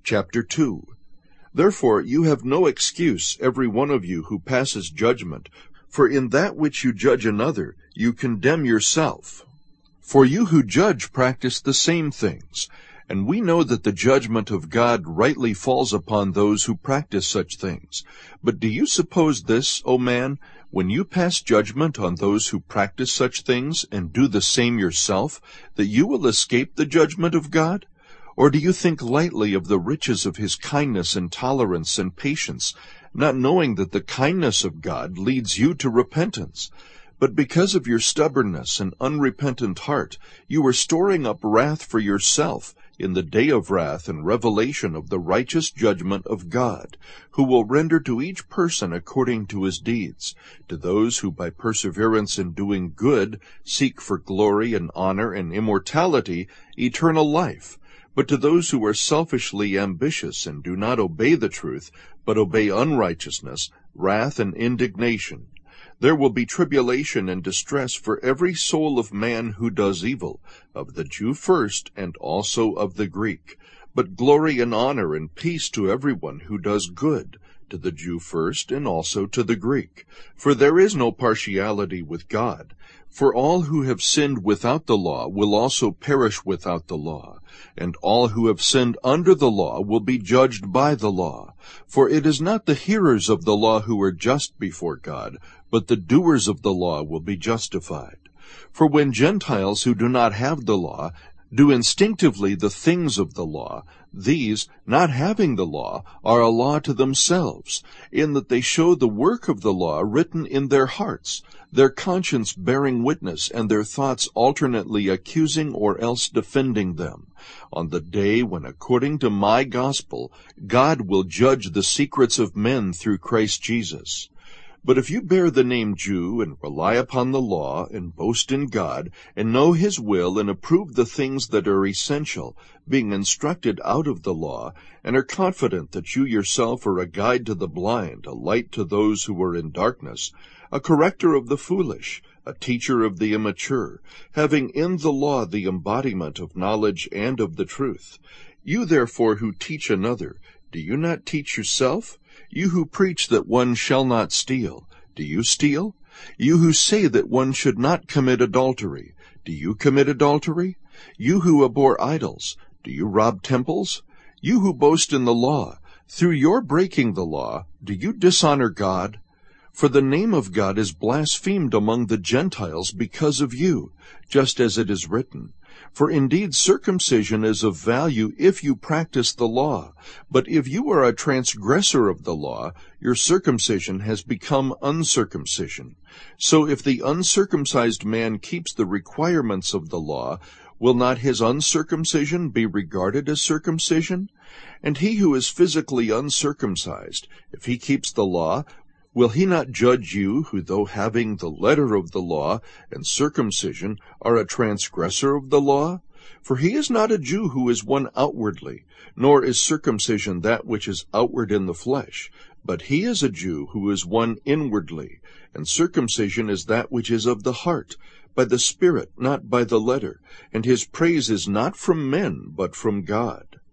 Chapter 2. Therefore you have no excuse, every one of you who passes judgment, for in that which you judge another, you condemn yourself. For you who judge practice the same things, and we know that the judgment of God rightly falls upon those who practice such things. But do you suppose this, O man, when you pass judgment on those who practice such things, and do the same yourself, that you will escape the judgment of God? Or do you think lightly of the riches of his kindness and tolerance and patience, not knowing that the kindness of God leads you to repentance? But because of your stubbornness and unrepentant heart, you are storing up wrath for yourself in the day of wrath and revelation of the righteous judgment of God, who will render to each person according to his deeds, to those who by perseverance in doing good seek for glory and honor and immortality, eternal life. But to those who are selfishly ambitious and do not obey the truth, but obey unrighteousness, wrath and indignation. There will be tribulation and distress for every soul of man who does evil, of the Jew first, and also of the Greek. But glory and honor and peace to everyone who does good, to the Jew first, and also to the Greek. For there is no partiality with God. For all who have sinned without the law will also perish without the law, and all who have sinned under the law will be judged by the law. For it is not the hearers of the law who are just before God, but the doers of the law will be justified. For when Gentiles who do not have the law do instinctively the things of the law, these, not having the law, are a law to themselves, in that they show the work of the law written in their hearts, their conscience bearing witness, and their thoughts alternately accusing or else defending them, on the day when, according to my gospel, God will judge the secrets of men through Christ Jesus. But if you bear the name Jew, and rely upon the law, and boast in God, and know his will, and approve the things that are essential, being instructed out of the law, and are confident that you yourself are a guide to the blind, a light to those who are in darkness, a corrector of the foolish, a teacher of the immature, having in the law the embodiment of knowledge and of the truth. You therefore who teach another, do you not teach yourself? You who preach that one shall not steal, do you steal? You who say that one should not commit adultery, do you commit adultery? You who abhor idols, do you rob temples? You who boast in the law, through your breaking the law, do you dishonor God? For the name of God is blasphemed among the Gentiles because of you, just as it is written. For indeed circumcision is of value if you practice the law, but if you are a transgressor of the law, your circumcision has become uncircumcision. So if the uncircumcised man keeps the requirements of the law, will not his uncircumcision be regarded as circumcision? And he who is physically uncircumcised, if he keeps the law, will he not judge you, who though having the letter of the law and circumcision are a transgressor of the law? For he is not a Jew who is one outwardly, nor is circumcision that which is outward in the flesh, but he is a Jew who is one inwardly, and circumcision is that which is of the heart, by the Spirit, not by the letter, and his praise is not from men, but from God.